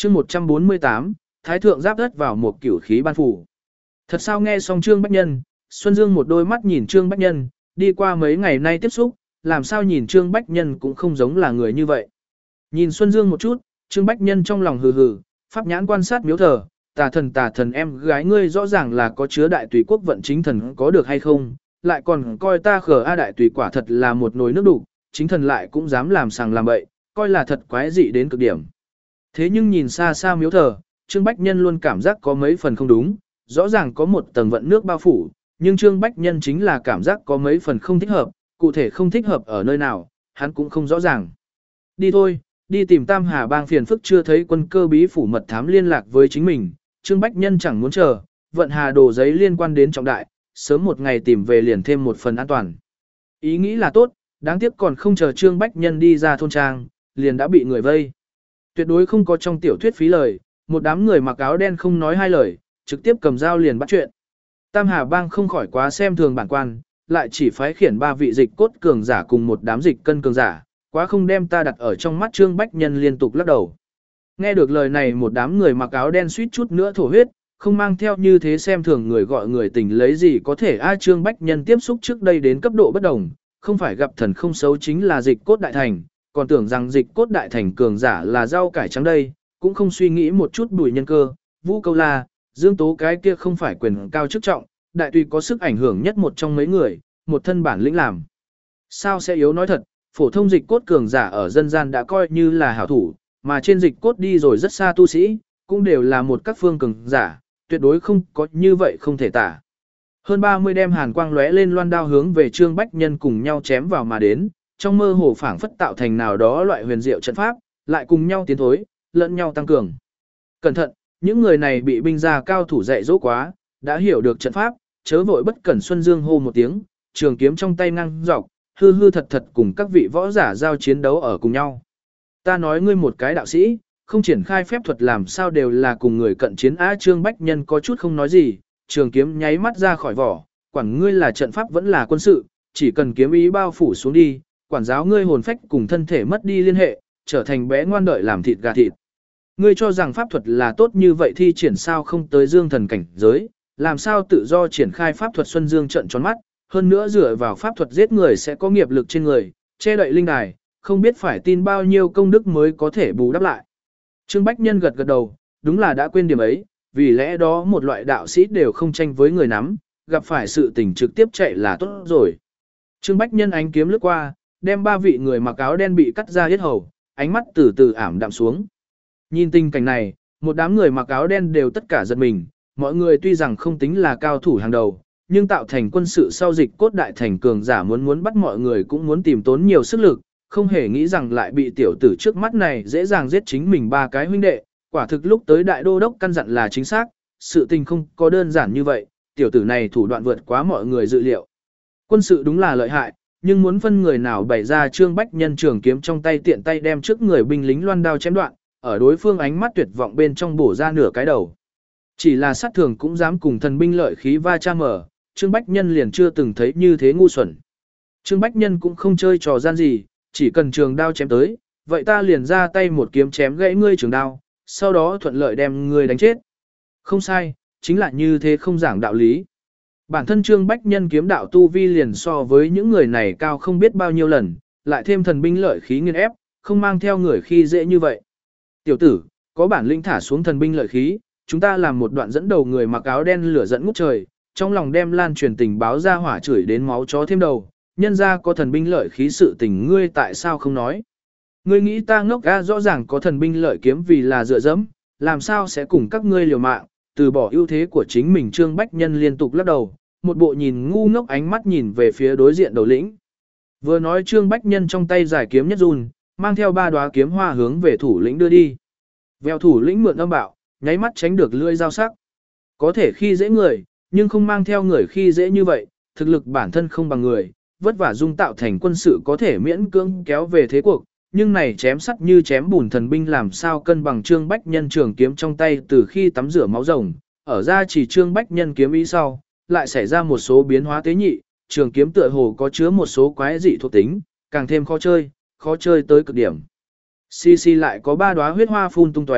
chương 148, Thái thượng giáp đất vào một cửu khí ban phủ. Thật sao nghe xong Trương Bách Nhân, Xuân Dương một đôi mắt nhìn Trương Bách Nhân, đi qua mấy ngày nay tiếp xúc, làm sao nhìn Trương Bách Nhân cũng không giống là người như vậy. Nhìn Xuân Dương một chút, Trương Bách Nhân trong lòng hừ hừ, pháp nhãn quan sát miếu thờ, tà thần em gái ngươi rõ ràng là có chứa đại tùy quốc vận chính thần có được hay không, lại còn coi ta khờ a đại tùy quả thật là một nồi nước đục, chính thần lại cũng dám làm sàng làm bậy, coi là thật quái dị đến cực điểm. Thế nhưng nhìn xa xa miếu thờ, Trương Bách Nhân luôn cảm giác có mấy phần không đúng, rõ ràng có một tầng vận nước bao phủ, nhưng Trương Bách Nhân chính là cảm giác có mấy phần không thích hợp, cụ thể không thích hợp ở nơi nào, hắn cũng không rõ ràng. Đi thôi, đi tìm Tam Hà Bang phiền phức chưa thấy quân cơ bí phủ mật thám liên lạc với chính mình, Trương Bách Nhân chẳng muốn chờ, vận hà đồ giấy liên quan đến trọng đại, sớm một ngày tìm về liền thêm một phần an toàn. Ý nghĩ là tốt, đáng tiếc còn không chờ Trương Bách Nhân đi ra thôn trang, liền đã bị người vây. Tuyệt đối không có trong tiểu thuyết phí lời, một đám người mặc áo đen không nói hai lời, trực tiếp cầm dao liền bắt chuyện. Tam Hà Bang không khỏi quá xem thường bản quan, lại chỉ phái khiển 3 vị dịch cốt cường giả cùng một đám dịch cân cường giả, quá không đem ta đặt ở trong mắt Trương Bách Nhân liên tục lắc đầu. Nghe được lời này một đám người mặc áo đen suýt chút nữa thổ huyết, không mang theo như thế xem thường người gọi người tình lấy gì có thể Trương Bách Nhân tiếp xúc trước đây đến cấp độ bất đồng, không phải gặp thần không xấu chính là dịch cốt đại thành, còn tưởng rằng dịch cốt đại thành cường giả là rau cải trắng đây, cũng không suy nghĩ một chút Bùi Nhân Cơ, Vũ Câu La, Dương Tố cái kia không phải quyền cao chức trọng, đại tùy có sức ảnh hưởng nhất một trong mấy người, một thân bản lĩnh làm. Sao sẽ yếu nói thật, phổ thông dịch cốt cường giả ở dân gian đã coi như là hảo thủ, mà trên dịch cốt đi rồi rất xa tu sĩ, cũng đều là một các phương cường giả, tuyệt đối không có như vậy không thể tả. Hơn 30 đem hàn quang lóe lên loan đao hướng về Trương Bách Nhân cùng nhau chém vào mà đến, trong mơ hồ phảng phất tạo thành nào đó loại huyền diệu trận pháp, lại cùng nhau tiến thối, lẫn nhau tăng cường. Cẩn thận, những người này bị binh gia cao thủ dạy dỗ quá, đã hiểu được trận pháp, chớ vội bất cẩn. Xuân Dương hô một tiếng, trường kiếm trong tay ngang dọc, hư hư thật thật cùng các vị võ giả giao chiến đấu ở cùng nhau. Ta nói ngươi một cái đạo sĩ, không triển khai phép thuật làm sao đều là cùng người cận chiến Trương Bách Nhân có chút không nói gì, trường kiếm nháy mắt ra khỏi vỏ, quản ngươi là trận pháp vẫn là quân sự, chỉ cần kiếm ý bao phủ xuống đi, quản giáo ngươi hồn phách cùng thân thể mất đi liên hệ, trở thành bé ngoan đợi làm thịt gà thịt. Ngươi cho rằng pháp thuật là tốt như vậy thi triển sao không tới dương thần cảnh giới, làm sao tự do triển khai pháp thuật. Xuân Dương trợn tròn mắt, hơn nữa dựa vào pháp thuật giết người sẽ có nghiệp lực trên người, che đậy linh đài, không biết phải tin bao nhiêu công đức mới có thể bù đắp lại. Trương Bách Nhân gật gật đầu, đúng là đã quên điểm ấy, vì lẽ đó một loại đạo sĩ đều không tranh với người nắm, gặp phải sự tình trực tiếp chạy là tốt rồi. Trương Bách Nhân ánh kiếm lướt qua, đem 3 vị người mặc áo đen bị cắt ra yết hầu, ánh mắt từ từ ảm đạm xuống. Nhìn tình cảnh này, một đám người mặc áo đen đều tất cả giật mình, mọi người tuy rằng không tính là cao thủ hàng đầu, nhưng tạo thành quân sự sau dịch cốt đại thành cường giả muốn bắt mọi người cũng muốn tìm tốn nhiều sức lực, không hề nghĩ rằng lại bị tiểu tử trước mắt này dễ dàng giết chính mình 3 cái huynh đệ, quả thực lúc tới đại đô đốc căn dặn là chính xác, sự tình không có đơn giản như vậy, tiểu tử này thủ đoạn vượt quá mọi người dự liệu. Quân sự đúng là lợi hại, nhưng muốn phân người nào bày ra. Trương Bách Nhân trường kiếm trong tay tiện tay đem trước người binh lính loan đao chém đoạn, ở đối phương ánh mắt tuyệt vọng bên trong bổ ra nửa cái đầu. Chỉ là sát thường cũng dám cùng thần binh lợi khí va chạm mở, Trương Bách Nhân liền chưa từng thấy như thế ngu xuẩn. Trương Bách Nhân cũng không chơi trò gian gì, chỉ cần trường đao chém tới, vậy ta liền ra tay một kiếm chém gãy ngươi trường đao, sau đó thuận lợi đem ngươi đánh chết. Không sai, chính là như thế không giảng đạo lý. Bản thân Trương Bách Nhân kiếm đạo tu vi liền so với những người này cao không biết bao nhiêu lần, lại thêm thần binh lợi khí nghiên ép, không mang theo người khi dễ như vậy. Tiểu tử, có bản lĩnh thả xuống thần binh lợi khí, chúng ta làm một đoạn dẫn đầu người mặc áo đen lửa dẫn ngút trời, trong lòng đem lan truyền tình báo ra hỏa chửi đến máu chó thêm đầu, nhân ra có thần binh lợi khí sự tình ngươi tại sao không nói. Ngươi nghĩ ta ngốc rõ ràng có thần binh lợi kiếm vì là dựa dẫm, làm sao sẽ cùng các ngươi liều mạng, từ bỏ ưu thế của chính mình. Trương Bách Nhân liên tục lắc đầu, một bộ nhìn ngu ngốc ánh mắt nhìn về phía đối diện đầu lĩnh. Vừa nói Trương Bách Nhân trong tay giải kiếm nhất run, mang theo 3 đóa kiếm hoa hướng về thủ lĩnh đưa đi. Vèo thủ lĩnh mượn âm bạo, nháy mắt tránh được lưỡi dao sắc. Có thể khi dễ người, nhưng không mang theo người khi dễ như vậy, thực lực bản thân không bằng người, vất vả dung tạo thành quân sự có thể miễn cưỡng kéo về thế cuộc, nhưng này chém sắt như chém bùn thần binh làm sao cân bằng. Trương Bách Nhân trường kiếm trong tay từ khi tắm rửa máu rồng, ở ra chỉ Trương Bách Nhân kiếm ý sau, lại xảy ra một số biến hóa tế nhị, trường kiếm tựa hồ có chứa một số quái dị thuộc tính, càng thêm khó chơi tới cực điểm. Xì xì lại có 3 đóa huyết hoa phun tung tóe,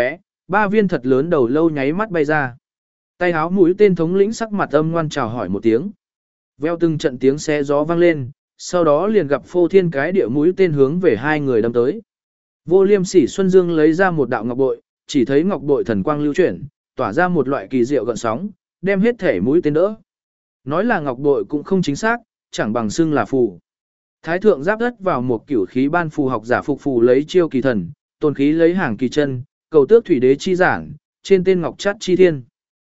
Ba viên thật lớn đầu lâu nháy mắt bay ra. Tay háo mũi tên thống lĩnh sắc mặt âm ngoan chào hỏi một tiếng. Veo từng trận tiếng xé gió vang lên, sau đó liền gặp phô thiên cái địa mũi tên hướng về hai người đâm tới. Vô Liêm Sỉ Xuân Dương lấy ra một đạo ngọc bội, chỉ thấy ngọc bội thần quang lưu chuyển, tỏa ra một loại kỳ diệu gợn sóng, đem hết thể mũi tên đỡ. Nói là ngọc bội cũng không chính xác, chẳng bằng xưng là phù. Thái thượng giáp đất vào một cửu khí ban phù học giả phục phù lấy chiêu kỳ thần, tồn khí lấy hàng kỳ chân, cầu tước thủy đế chi giảng, trên tên ngọc chát chi thiên.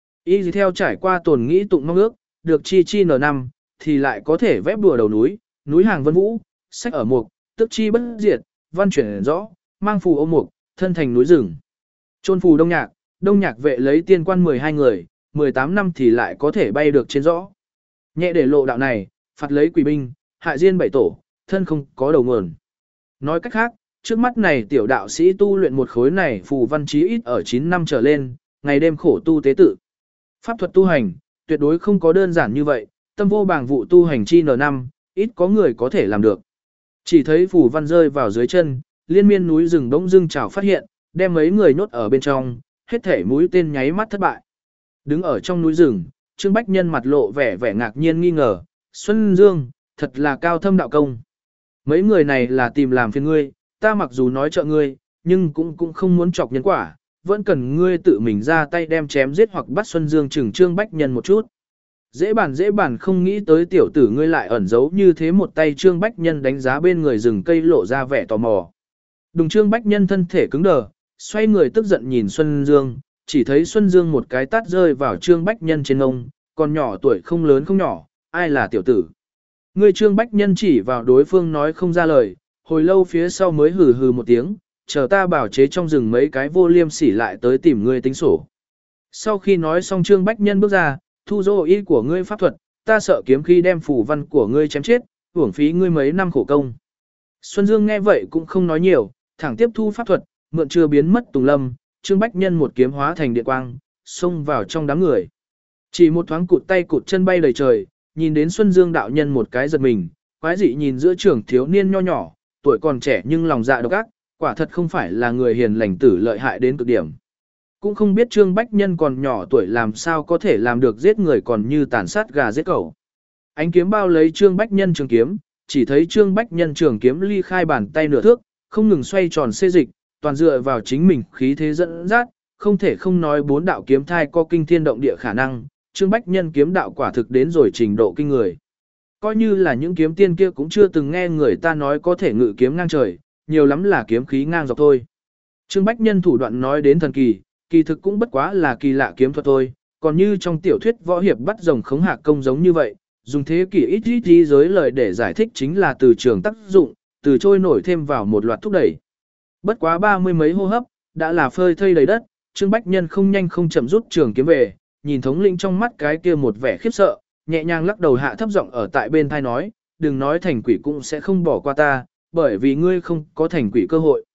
Y theo trải qua tồn nghĩ tụng mong ước, được chi chi n5, thì lại có thể vép đùa đầu núi, núi hàng vân vũ, sách ở mục, tức chi bất diệt, văn chuyển rõ, mang phù ô mục, thân thành núi rừng. Trôn phù đông nhạc vệ lấy tiên quan 12 người, 18 năm thì lại có thể bay được trên rõ. Nhẹ để lộ đạo này, phạt lấy quỷ binh, hại diên bảy tổ, thân không có đầu nguồn. Nói cách khác, trước mắt này tiểu đạo sĩ tu luyện một khối này phù văn chí ít ở 9 năm trở lên, ngày đêm khổ tu tế tự. Pháp thuật tu hành, tuyệt đối không có đơn giản như vậy, tâm vô bảng vụ tu hành chi n5, ít có người có thể làm được. Chỉ thấy phù văn rơi vào dưới chân, liên miên núi rừng bỗng dưng trào phát hiện, đem mấy người nhốt ở bên trong, hết thể mũi tên nháy mắt thất bại. Đứng ở trong núi rừng, Trương Bách Nhân mặt lộ vẻ ngạc nhiên nghi ngờ, Xuân Dương, thật là cao thâm đạo công. Mấy người này là tìm làm phiền ngươi, ta mặc dù nói trợ ngươi, nhưng cũng không muốn chọc nhân quả, vẫn cần ngươi tự mình ra tay đem chém giết hoặc bắt Xuân Dương chừng Trương Bách Nhân một chút. Dễ bản không nghĩ tới tiểu tử ngươi lại ẩn giấu như thế một tay. Trương Bách Nhân đánh giá bên người rừng cây lộ ra vẻ tò mò. Đùng Trương Bách Nhân thân thể cứng đờ, xoay người tức giận nhìn Xuân Dương, chỉ thấy Xuân Dương một cái tát rơi vào Trương Bách Nhân trên ông, còn nhỏ tuổi không lớn không nhỏ, ai là tiểu tử. Ngươi Trương Bách Nhân chỉ vào đối phương nói không ra lời, hồi lâu phía sau mới hừ hừ một tiếng, chờ ta bảo chế trong rừng mấy cái vô liêm sỉ lại tới tìm ngươi tính sổ. Sau khi nói xong Trương Bách Nhân bước ra, thu dô ý của ngươi pháp thuật, ta sợ kiếm khi đem phù văn của ngươi chém chết, uổng phí ngươi mấy năm khổ công. Xuân Dương nghe vậy cũng không nói nhiều, thẳng tiếp thu pháp thuật, mượn chưa biến mất tùng lâm, Trương Bách Nhân một kiếm hóa thành điện quang, xông vào trong đám người. Chỉ một thoáng cụt tay cụt chân bay đầy trời, nhìn đến Xuân Dương đạo nhân một cái giật mình, quái dị nhìn giữa trưởng thiếu niên nho nhỏ, tuổi còn trẻ nhưng lòng dạ độc ác, quả thật không phải là người hiền lành tử lợi hại đến cực điểm. Cũng không biết Trương Bách Nhân còn nhỏ tuổi làm sao có thể làm được giết người còn như tàn sát gà giết cẩu. Ánh kiếm bao lấy Trương Bách Nhân trường kiếm, chỉ thấy Trương Bách Nhân trường kiếm ly khai bàn tay nửa thước, không ngừng xoay tròn xê dịch, toàn dựa vào chính mình khí thế dẫn dắt, không thể không nói bốn đạo kiếm thai có kinh thiên động địa khả năng, Trương Bách Nhân kiếm đạo quả thực đến rồi trình độ kinh người. Coi như là những kiếm tiên kia cũng chưa từng nghe người ta nói có thể ngự kiếm ngang trời, nhiều lắm là kiếm khí ngang dọc thôi. Trương Bách Nhân thủ đoạn nói đến thần kỳ, kỳ thực cũng bất quá là kỳ lạ kiếm thuật thôi, còn như trong tiểu thuyết võ hiệp bắt rồng khống hạ công giống như vậy, dùng thế kỷ ít giới lời để giải thích chính là từ trường tác dụng, từ trôi nổi thêm vào một loạt thúc đẩy. Bất quá 30 mấy hô hấp, đã là phơi thây đầy đất, Trương Bách Nhân không nhanh không chậm rút trường kiếm về, nhìn thống lĩnh trong mắt cái kia một vẻ khiếp sợ, nhẹ nhàng lắc đầu hạ thấp giọng ở tại bên thai nói, đừng nói thành quỷ cũng sẽ không bỏ qua ta, bởi vì ngươi không có thành quỷ cơ hội.